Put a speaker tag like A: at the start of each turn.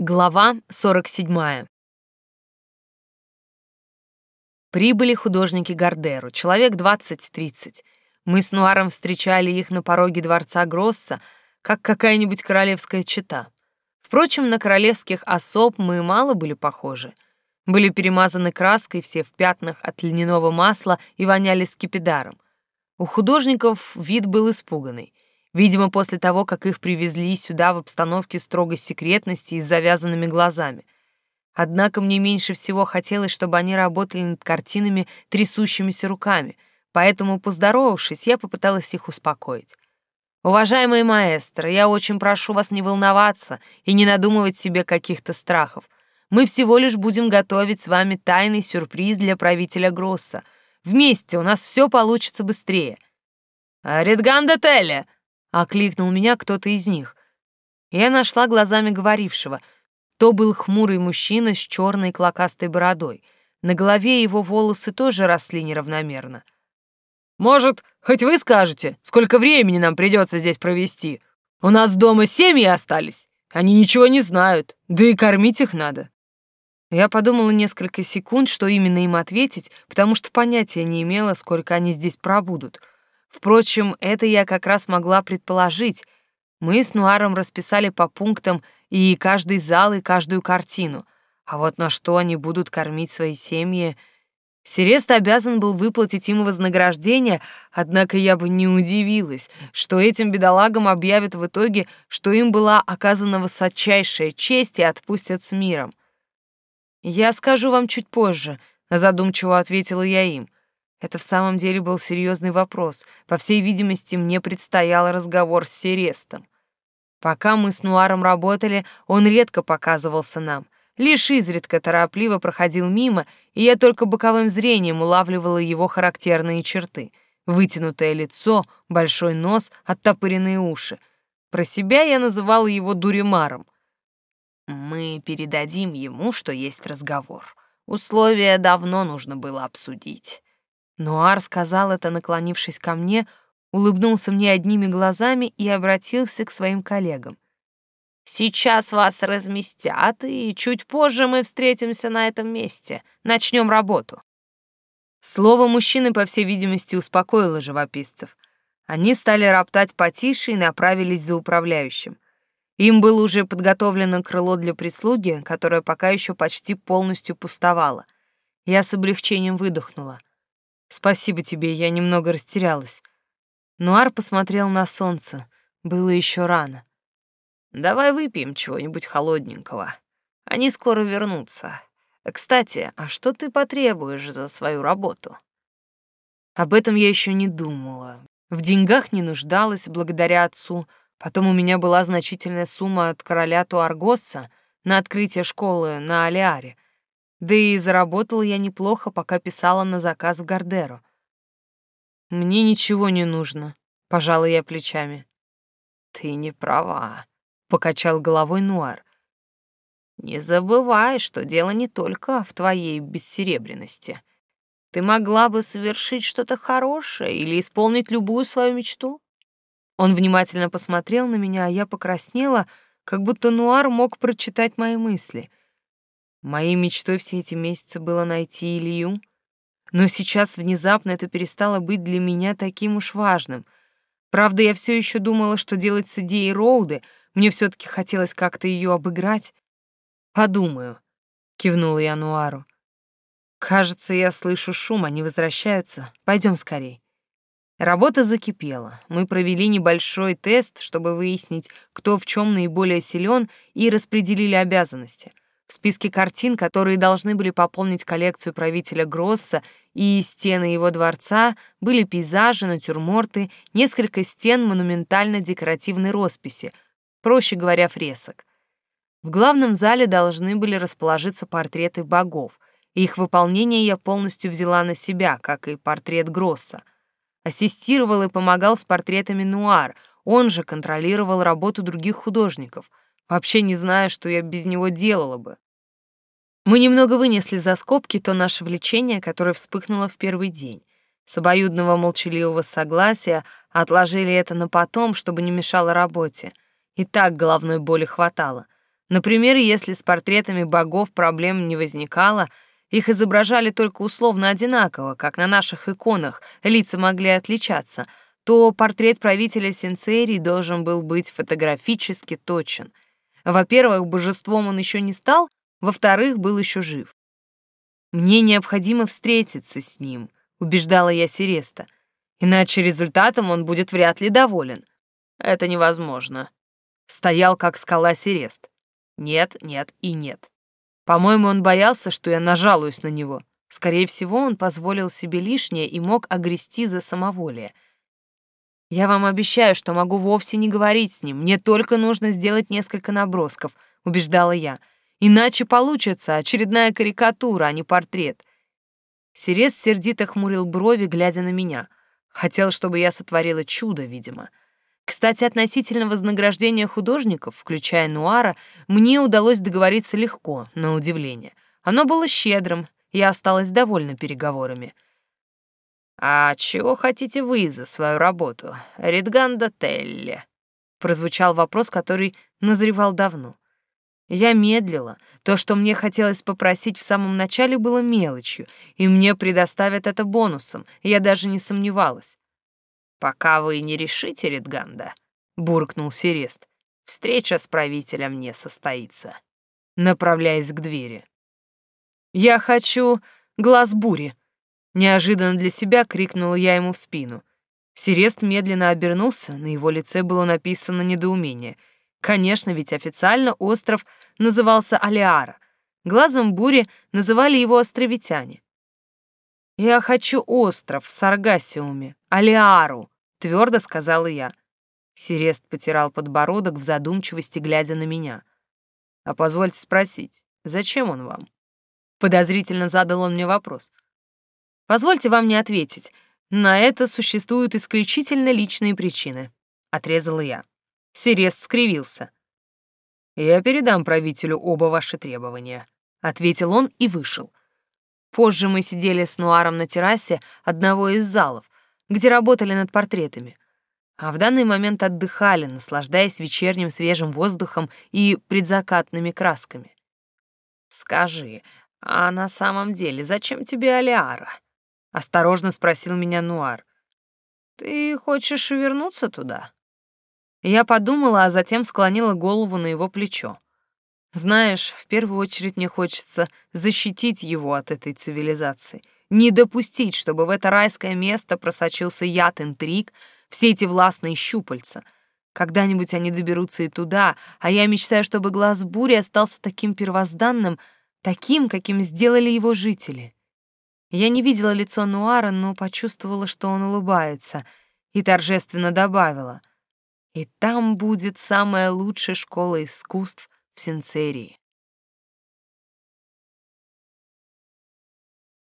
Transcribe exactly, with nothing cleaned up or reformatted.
A: Глава сорок седьмая. Прибыли художники Гардеру, человек двадцать-тридцать. Мы с Нуаром встречали их на пороге дворца Гросса, как какая-нибудь королевская чета. Впрочем, на королевских особ мы мало были похожи. Были перемазаны краской, все в пятнах от льняного масла и воняли скипидаром. У художников вид был испуганный. Видимо, после того, как их привезли сюда в обстановке строгой секретности и с завязанными глазами. Однако мне меньше всего хотелось, чтобы они работали над картинами трясущимися руками, поэтому, поздоровавшись, я попыталась их успокоить. «Уважаемые маэстро, я очень прошу вас не волноваться и не надумывать себе каких-то страхов. Мы всего лишь будем готовить с вами тайный сюрприз для правителя Гросса. Вместе у нас все получится быстрее». «Редганда Телли!» — окликнул меня кто-то из них. Я нашла глазами говорившего. То был хмурый мужчина с черной клокастой бородой. На голове его волосы тоже росли неравномерно. «Может, хоть вы скажете, сколько времени нам придется здесь провести? У нас дома семьи остались. Они ничего не знают, да и кормить их надо». Я подумала несколько секунд, что именно им ответить, потому что понятия не имела, сколько они здесь пробудут. Впрочем, это я как раз могла предположить. Мы с Нуаром расписали по пунктам и каждый зал, и каждую картину. А вот на что они будут кормить свои семьи... Серест обязан был выплатить им вознаграждение, однако я бы не удивилась, что этим бедолагам объявят в итоге, что им была оказана высочайшая честь и отпустят с миром. «Я скажу вам чуть позже», — задумчиво ответила я им. Это в самом деле был серьезный вопрос. По всей видимости, мне предстоял разговор с Серестом. Пока мы с Нуаром работали, он редко показывался нам. Лишь изредка торопливо проходил мимо, и я только боковым зрением улавливала его характерные черты. Вытянутое лицо, большой нос, оттопыренные уши. Про себя я называла его Дуримаром. «Мы передадим ему, что есть разговор. Условия давно нужно было обсудить». Нуар сказал это, наклонившись ко мне, улыбнулся мне одними глазами и обратился к своим коллегам. «Сейчас вас разместят, и чуть позже мы встретимся на этом месте. Начнем работу». Слово мужчины, по всей видимости, успокоило живописцев. Они стали роптать потише и направились за управляющим. Им было уже подготовлено крыло для прислуги, которое пока еще почти полностью пустовало. Я с облегчением выдохнула. «Спасибо тебе, я немного растерялась». Нуар посмотрел на солнце. Было еще рано. «Давай выпьем чего-нибудь холодненького. Они скоро вернутся. Кстати, а что ты потребуешь за свою работу?» Об этом я еще не думала. В деньгах не нуждалась благодаря отцу. Потом у меня была значительная сумма от короля Туаргосса на открытие школы на Алиаре. Да и заработала я неплохо, пока писала на заказ в Гардеру. «Мне ничего не нужно», — пожала я плечами. «Ты не права», — покачал головой Нуар. «Не забывай, что дело не только в твоей бессеребренности. Ты могла бы совершить что-то хорошее или исполнить любую свою мечту». Он внимательно посмотрел на меня, а я покраснела, как будто Нуар мог прочитать мои мысли. Моей мечтой все эти месяцы было найти Илью, но сейчас внезапно это перестало быть для меня таким уж важным. Правда, я все еще думала, что делать с идеей Роуды, мне все-таки хотелось как-то ее обыграть. «Подумаю», — кивнула я Нуару. «Кажется, я слышу шум, они возвращаются. Пойдем скорей». Работа закипела. Мы провели небольшой тест, чтобы выяснить, кто в чем наиболее силен, и распределили обязанности. В списке картин, которые должны были пополнить коллекцию правителя Гросса и стены его дворца, были пейзажи, натюрморты, несколько стен монументально-декоративной росписи, проще говоря, фресок. В главном зале должны были расположиться портреты богов. Их выполнение я полностью взяла на себя, как и портрет Гросса. Ассистировал и помогал с портретами Нуар, он же контролировал работу других художников. Вообще не знаю, что я без него делала бы. Мы немного вынесли за скобки то наше влечение, которое вспыхнуло в первый день. С обоюдного молчаливого согласия отложили это на потом, чтобы не мешало работе. И так головной боли хватало. Например, если с портретами богов проблем не возникало, их изображали только условно одинаково, как на наших иконах, лица могли отличаться, то портрет правителя Синцерии должен был быть фотографически точен. Во-первых, божеством он еще не стал, во-вторых, был еще жив. «Мне необходимо встретиться с ним», — убеждала я Сереста, «иначе результатом он будет вряд ли доволен». «Это невозможно», — стоял как скала Серест. «Нет, нет и нет». По-моему, он боялся, что я нажалуюсь на него. Скорее всего, он позволил себе лишнее и мог огрести за самоволие. «Я вам обещаю, что могу вовсе не говорить с ним. Мне только нужно сделать несколько набросков», — убеждала я. «Иначе получится очередная карикатура, а не портрет». Серест сердито хмурил брови, глядя на меня. Хотел, чтобы я сотворила чудо, видимо. Кстати, относительно вознаграждения художников, включая Нуара, мне удалось договориться легко, на удивление. Оно было щедрым, я осталась довольна переговорами. «А чего хотите вы за свою работу, Ридганда Телли?» Прозвучал вопрос, который назревал давно. Я медлила. То, что мне хотелось попросить в самом начале, было мелочью, и мне предоставят это бонусом, я даже не сомневалась. «Пока вы не решите, Ридганда», — буркнул Серест, — «встреча с правителем не состоится», направляясь к двери. «Я хочу глаз бури», — неожиданно для себя крикнула я ему в спину. Серест медленно обернулся, на его лице было написано недоумение. Конечно, ведь официально остров назывался Алиара. Глазом бури называли его островитяне. «Я хочу остров в Саргассиуме, Алиару», — твердо сказала я. Серест потирал подбородок в задумчивости, глядя на меня. «А позвольте спросить, зачем он вам?» Подозрительно задал он мне вопрос. «Позвольте вам не ответить. На это существуют исключительно личные причины», — отрезала я. Серест скривился. «Я передам правителю оба ваши требования», — ответил он и вышел. Позже мы сидели с Нуаром на террасе одного из залов, где работали над портретами, а в данный момент отдыхали, наслаждаясь вечерним свежим воздухом и предзакатными красками. «Скажи, а на самом деле зачем тебе Алиара?» — осторожно спросил меня Нуар. «Ты хочешь вернуться туда?» Я подумала, а затем склонила голову на его плечо. Знаешь, в первую очередь мне хочется защитить его от этой цивилизации, не допустить, чтобы в это райское место просочился яд интриг, все эти властные щупальца. Когда-нибудь они доберутся и туда, а я мечтаю, чтобы глаз бури остался таким первозданным, таким, каким сделали его жители. Я не видела лицо Нуара, но почувствовала, что он улыбается, и торжественно добавила: «И там будет самая лучшая школа искусств в Синцерии».